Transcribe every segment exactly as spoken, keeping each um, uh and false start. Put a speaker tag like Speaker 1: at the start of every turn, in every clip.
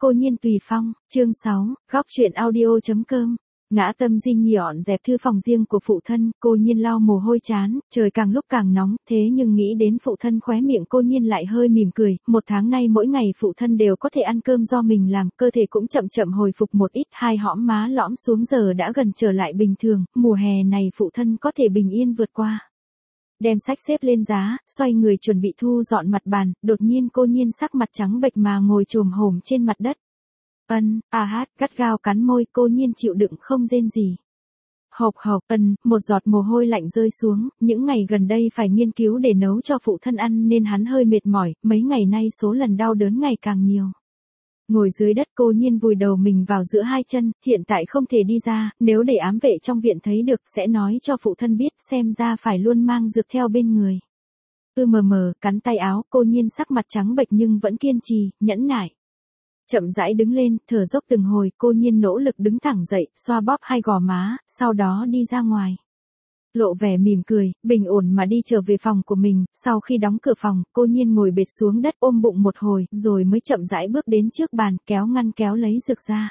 Speaker 1: Cô Nhiên Tùy Phong, chương sáu, góc truyện audio.com. Ngã Tâm Di nhọn dẹp thư phòng riêng của phụ thân, cô Nhiên lau mồ hôi chán, trời càng lúc càng nóng, thế nhưng nghĩ đến phụ thân khóe miệng cô Nhiên lại hơi mỉm cười, một tháng nay mỗi ngày phụ thân đều có thể ăn cơm do mình làm, cơ thể cũng chậm chậm hồi phục một ít, hai hõm má lõm xuống giờ đã gần trở lại bình thường, mùa hè này phụ thân có thể bình yên vượt qua. Đem sách xếp lên giá, xoay người chuẩn bị thu dọn mặt bàn, đột nhiên cô Nhiên sắc mặt trắng bệch mà ngồi chồm hổm trên mặt đất. Ân, a hát, gắt gao cắn môi, cô Nhiên chịu đựng không rên gì. Hộc hộc, ân, một giọt mồ hôi lạnh rơi xuống, những ngày gần đây phải nghiên cứu để nấu cho phụ thân ăn nên hắn hơi mệt mỏi, mấy ngày nay số lần đau đớn ngày càng nhiều. Ngồi dưới đất cô Nhiên vùi đầu mình vào giữa hai chân, hiện tại không thể đi ra, nếu để ám vệ trong viện thấy được sẽ nói cho phụ thân biết, xem ra phải luôn mang dược theo bên người. Ư mờ mờ, cắn tay áo, cô Nhiên sắc mặt trắng bệch nhưng vẫn kiên trì, nhẫn nại. Chậm rãi đứng lên, thở dốc từng hồi, cô Nhiên nỗ lực đứng thẳng dậy, xoa bóp hai gò má, sau đó đi ra ngoài. Lộ vẻ mỉm cười, bình ổn mà đi trở về phòng của mình, sau khi đóng cửa phòng, cô Nhiên ngồi bệt xuống đất ôm bụng một hồi, rồi mới chậm rãi bước đến trước bàn, kéo ngăn kéo lấy dược ra.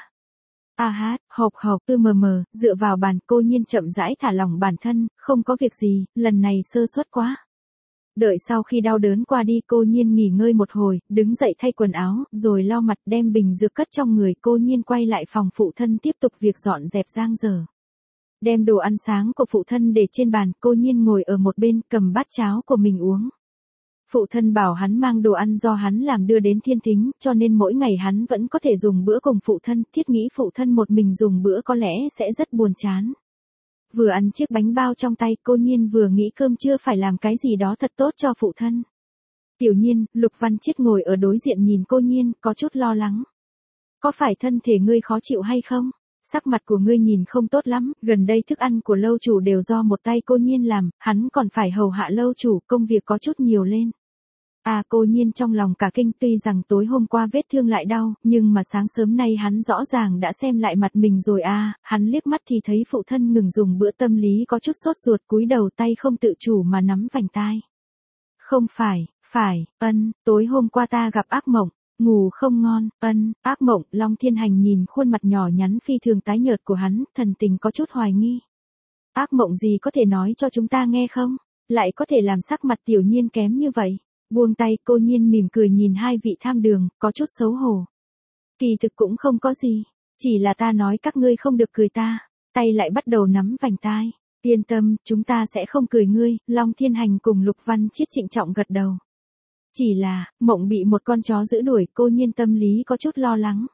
Speaker 1: A hát, hộc hộc, ư mờ mờ, dựa vào bàn, cô Nhiên chậm rãi thả lỏng bản thân, không có việc gì, lần này sơ suất quá. Đợi sau khi đau đớn qua đi cô Nhiên nghỉ ngơi một hồi, đứng dậy thay quần áo, rồi lau mặt đem bình dược cất trong người, cô Nhiên quay lại phòng phụ thân tiếp tục việc dọn dẹp giang dở. Đem đồ ăn sáng của phụ thân để trên bàn, cô Nhiên ngồi ở một bên cầm bát cháo của mình uống. Phụ thân bảo hắn mang đồ ăn do hắn làm đưa đến Thiên Thính, cho nên mỗi ngày hắn vẫn có thể dùng bữa cùng phụ thân, thiết nghĩ phụ thân một mình dùng bữa có lẽ sẽ rất buồn chán. Vừa ăn chiếc bánh bao trong tay, cô Nhiên vừa nghĩ cơm trưa phải làm cái gì đó thật tốt cho phụ thân. Tiểu Nhiên, Lục Văn Chiết ngồi ở đối diện nhìn cô Nhiên, có chút lo lắng. Có phải thân thể ngươi khó chịu hay không? Sắc mặt của ngươi nhìn không tốt lắm, gần đây thức ăn của lâu chủ đều do một tay cô Nhiên làm, hắn còn phải hầu hạ lâu chủ, công việc có chút nhiều lên. À, cô Nhiên trong lòng cả kinh, tuy rằng tối hôm qua vết thương lại đau, nhưng mà sáng sớm nay hắn rõ ràng đã xem lại mặt mình rồi à, hắn liếc mắt thì thấy phụ thân ngừng dùng bữa, tâm lý có chút sốt ruột, cúi đầu tay không tự chủ mà nắm vành tai. Không phải, phải, ân, tối hôm qua ta gặp ác mộng, ngủ không ngon, ân, ác mộng, Long Thiên Hành nhìn khuôn mặt nhỏ nhắn phi thường tái nhợt của hắn, thần tình có chút hoài nghi. Ác mộng gì có thể nói cho chúng ta nghe không? Lại có thể làm sắc mặt Tiểu Nhiên kém như vậy? Buông tay, cô Nhiên mỉm cười nhìn hai vị tham đường, có chút xấu hổ. Kỳ thực cũng không có gì, chỉ là ta nói các ngươi không được cười ta, tay lại bắt đầu nắm vành tai. Yên tâm, chúng ta sẽ không cười ngươi, Long Thiên Hành cùng Lục Văn Chiết trịnh trọng gật đầu. Chỉ là, mộng bị một con chó giữ đuổi, cô Nhiên tâm lý có chút lo lắng.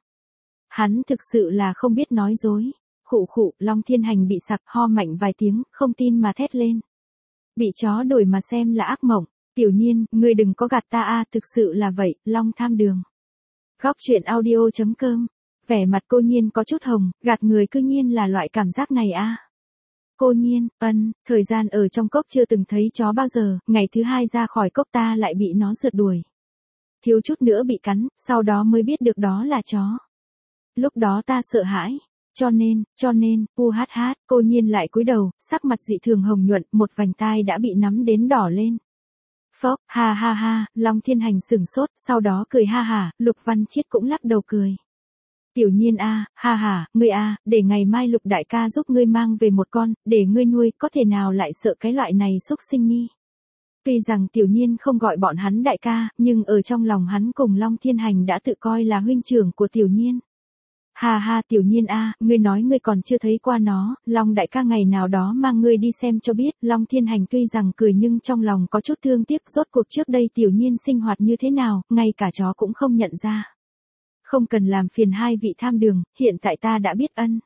Speaker 1: Hắn thực sự là không biết nói dối. Khụ khụ, Long Thiên Hành bị sặc, ho mạnh vài tiếng, không tin mà thét lên. Bị chó đuổi mà xem là ác mộng. Tiểu Nhiên, ngươi đừng có gạt ta a, thực sự là vậy, Long tham đường. Góc truyện audio.com. Vẻ mặt cô Nhiên có chút hồng, gạt người cư nhiên là loại cảm giác này a. Cô Nhiên, ân, thời gian ở trong cốc chưa từng thấy chó bao giờ, ngày thứ hai ra khỏi cốc ta lại bị nó rượt đuổi. Thiếu chút nữa bị cắn, sau đó mới biết được đó là chó. Lúc đó ta sợ hãi. Cho nên, cho nên, u hát hát, cô Nhiên lại cúi đầu, sắc mặt dị thường hồng nhuận, một vành tai đã bị nắm đến đỏ lên. Phốc, ha ha ha, Long Thiên Hành sửng sốt, sau đó cười ha hả, Lục Văn Chiết cũng lắc đầu cười. Tiểu Nhiên a, ha hả, ngươi a, để ngày mai Lục đại ca giúp ngươi mang về một con, để ngươi nuôi, có thể nào lại sợ cái loại này xúc sinh nhi. Tuy rằng Tiểu Nhiên không gọi bọn hắn đại ca, nhưng ở trong lòng hắn cùng Long Thiên Hành đã tự coi là huynh trưởng của Tiểu Nhiên. Ha ha, Tiểu Nhiên a, ngươi nói ngươi còn chưa thấy qua nó, Long đại ca ngày nào đó mang ngươi đi xem cho biết. Long Thiên Hành tuy rằng cười nhưng trong lòng có chút thương tiếc, rốt cuộc trước đây Tiểu Nhiên sinh hoạt như thế nào, ngay cả chó cũng không nhận ra. Không cần làm phiền hai vị tham đường, hiện tại ta đã biết ân.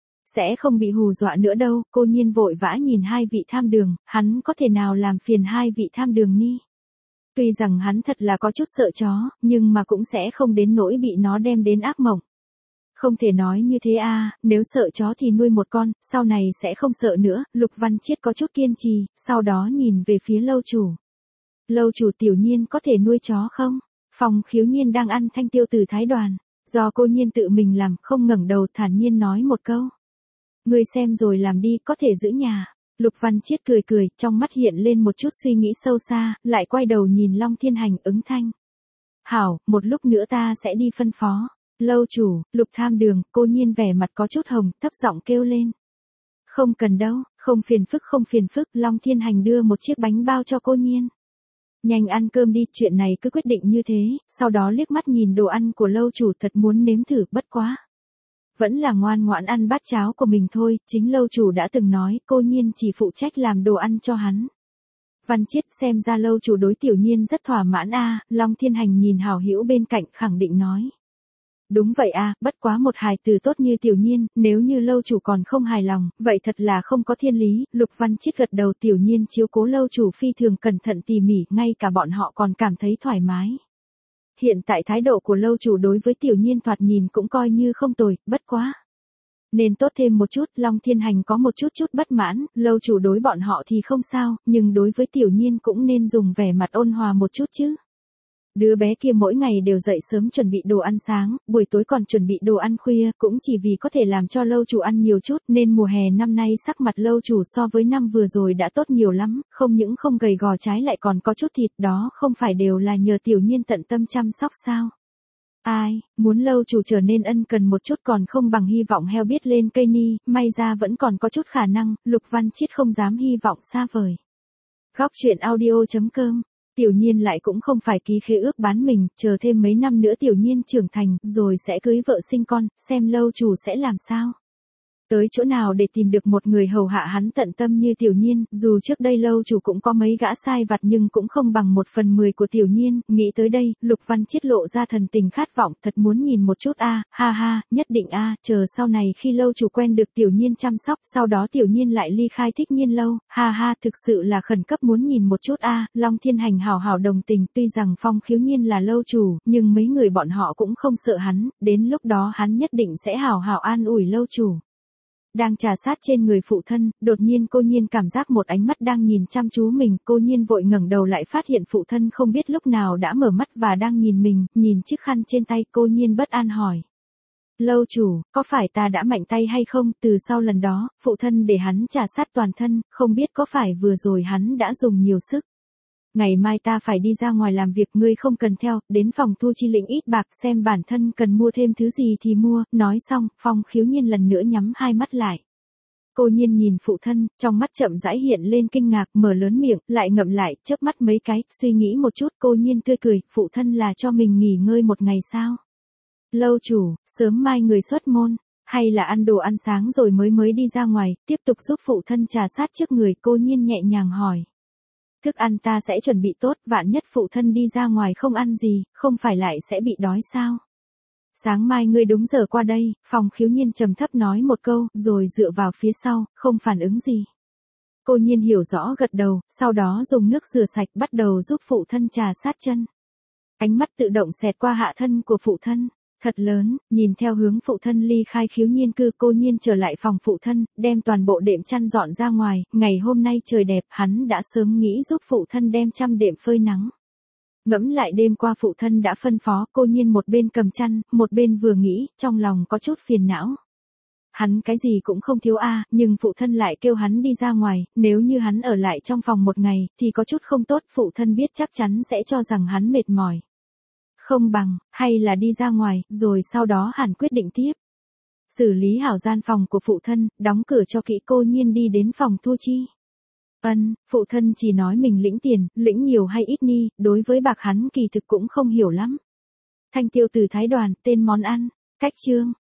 Speaker 1: Sẽ không bị hù dọa nữa đâu, cô Nhiên vội vã nhìn hai vị tham đường, hắn có thể nào làm phiền hai vị tham đường ni. Tuy rằng hắn thật là có chút sợ chó, nhưng mà cũng sẽ không đến nỗi bị nó đem đến ác mộng. Không thể nói như thế a, nếu sợ chó thì nuôi một con, sau này sẽ không sợ nữa, Lục Văn Chiết có chút kiên trì, sau đó nhìn về phía lâu chủ. Lâu chủ, Tiểu Nhiên có thể nuôi chó không? Phòng Khiếu Nhiên đang ăn thanh tiêu từ Thái Đoàn, do cô Nhiên tự mình làm, không ngẩng đầu thản nhiên nói một câu. Ngươi xem rồi làm đi, có thể giữ nhà. Lục Văn Chiết cười cười, trong mắt hiện lên một chút suy nghĩ sâu xa, lại quay đầu nhìn Long Thiên Hành ứng thanh. Hảo, một lúc nữa ta sẽ đi phân phó. Lâu chủ, Lục Tham Đường, cô Nhiên vẻ mặt có chút hồng, thấp giọng kêu lên. Không cần đâu, không phiền phức không phiền phức, Long Thiên Hành đưa một chiếc bánh bao cho cô Nhiên. Nhanh ăn cơm đi, chuyện này cứ quyết định như thế, sau đó liếc mắt nhìn đồ ăn của lâu chủ thật muốn nếm thử, bất quá. Vẫn là ngoan ngoãn ăn bát cháo của mình thôi, chính lâu chủ đã từng nói, cô Nhiên chỉ phụ trách làm đồ ăn cho hắn. Văn Chiết xem ra lâu chủ đối Tiểu Nhiên rất thỏa mãn a. Long Thiên Hành nhìn hảo hữu bên cạnh khẳng định nói. Đúng vậy a, bất quá một hài tử tốt như Tiểu Nhiên, nếu như lâu chủ còn không hài lòng, vậy thật là không có thiên lý. Lục Văn Chiết gật đầu, Tiểu Nhiên chiếu cố lâu chủ phi thường cẩn thận tỉ mỉ, ngay cả bọn họ còn cảm thấy thoải mái. Hiện tại thái độ của lâu chủ đối với Tiểu Nhiên thoạt nhìn cũng coi như không tồi, bất quá. Nên tốt thêm một chút, Long Thiên Hành có một chút chút bất mãn, lâu chủ đối bọn họ thì không sao, nhưng đối với Tiểu Nhiên cũng nên dùng vẻ mặt ôn hòa một chút chứ. Đứa bé kia mỗi ngày đều dậy sớm chuẩn bị đồ ăn sáng, buổi tối còn chuẩn bị đồ ăn khuya, cũng chỉ vì có thể làm cho lâu chủ ăn nhiều chút, nên mùa hè năm nay sắc mặt lâu chủ so với năm vừa rồi đã tốt nhiều lắm, không những không gầy gò trái lại còn có chút thịt, đó không phải đều là nhờ Tiểu Nhiên tận tâm chăm sóc sao. Ai, muốn lâu chủ trở nên ân cần một chút còn không bằng hy vọng heo biết lên cây ni, may ra vẫn còn có chút khả năng, Lục Văn Chiết không dám hy vọng xa vời. Góc truyện audio chấm com. Tiểu Nhiên lại cũng không phải ký khế ước bán mình, chờ thêm mấy năm nữa Tiểu Nhiên trưởng thành, rồi sẽ cưới vợ sinh con, xem lâu chủ sẽ làm sao. Tới chỗ nào để tìm được một người hầu hạ hắn tận tâm như Tiểu Nhiên, dù trước đây lâu chủ cũng có mấy gã sai vặt nhưng cũng không bằng một phần mười của Tiểu Nhiên, nghĩ tới đây, Lục Văn Chiết lộ ra thần tình khát vọng, thật muốn nhìn một chút a, ha ha, nhất định a, chờ sau này khi lâu chủ quen được Tiểu Nhiên chăm sóc, sau đó Tiểu Nhiên lại ly khai Thích Nhiên lâu, ha ha, thực sự là khẩn cấp muốn nhìn một chút a, Long Thiên Hành hào hào đồng tình, tuy rằng Phong Khiếu Nhiên là lâu chủ, nhưng mấy người bọn họ cũng không sợ hắn, đến lúc đó hắn nhất định sẽ hào hào an ủi lâu chủ. Đang trà sát trên người phụ thân, đột nhiên cô Nhiên cảm giác một ánh mắt đang nhìn chăm chú mình, cô Nhiên vội ngẩng đầu lại phát hiện phụ thân không biết lúc nào đã mở mắt và đang nhìn mình, nhìn chiếc khăn trên tay, cô Nhiên bất an hỏi. Lâu chủ, có phải ta đã mạnh tay hay không, từ sau lần đó, phụ thân để hắn trà sát toàn thân, không biết có phải vừa rồi hắn đã dùng nhiều sức. Ngày mai ta phải đi ra ngoài làm việc, ngươi không cần theo, đến phòng thu chi lĩnh ít bạc xem bản thân cần mua thêm thứ gì thì mua, nói xong, Phong Khiếu Nhiên lần nữa nhắm hai mắt lại. Cô Nhiên nhìn phụ thân, trong mắt chậm rãi hiện lên kinh ngạc, mở lớn miệng, lại ngậm lại, chớp mắt mấy cái, suy nghĩ một chút, cô Nhiên tươi cười, phụ thân là cho mình nghỉ ngơi một ngày sao? Lâu chủ, sớm mai người xuất môn, hay là ăn đồ ăn sáng rồi mới mới đi ra ngoài, tiếp tục giúp phụ thân trà sát trước người, cô Nhiên nhẹ nhàng hỏi. Thức ăn ta sẽ chuẩn bị tốt, vạn nhất phụ thân đi ra ngoài không ăn gì, không phải lại sẽ bị đói sao? Sáng mai ngươi đúng giờ qua đây, Phong Khiếu Nhiên trầm thấp nói một câu, rồi dựa vào phía sau, không phản ứng gì. Cô Nhiên hiểu rõ gật đầu, sau đó dùng nước rửa sạch bắt đầu giúp phụ thân trà sát chân. Ánh mắt tự động xẹt qua hạ thân của phụ thân. Thật lớn, nhìn theo hướng phụ thân ly khai Khiếu Nhiên cư, cô Nhiên trở lại phòng phụ thân, đem toàn bộ đệm chăn dọn ra ngoài, ngày hôm nay trời đẹp, hắn đã sớm nghĩ giúp phụ thân đem chăn đệm phơi nắng. Ngẫm lại đêm qua phụ thân đã phân phó, cô Nhiên một bên cầm chăn, một bên vừa nghĩ, trong lòng có chút phiền não. Hắn cái gì cũng không thiếu a, nhưng phụ thân lại kêu hắn đi ra ngoài, nếu như hắn ở lại trong phòng một ngày, thì có chút không tốt, phụ thân biết chắc chắn sẽ cho rằng hắn mệt mỏi. Không bằng, hay là đi ra ngoài, rồi sau đó hẳn quyết định tiếp. Xử lý hảo gian phòng của phụ thân, đóng cửa cho kỹ, cô Nhiên đi đến phòng thu chi. Ân, phụ thân chỉ nói mình lĩnh tiền, lĩnh nhiều hay ít ni, đối với bạc hắn kỳ thực cũng không hiểu lắm. Thanh tiêu từ Thái Đoàn, tên món ăn, cách chương,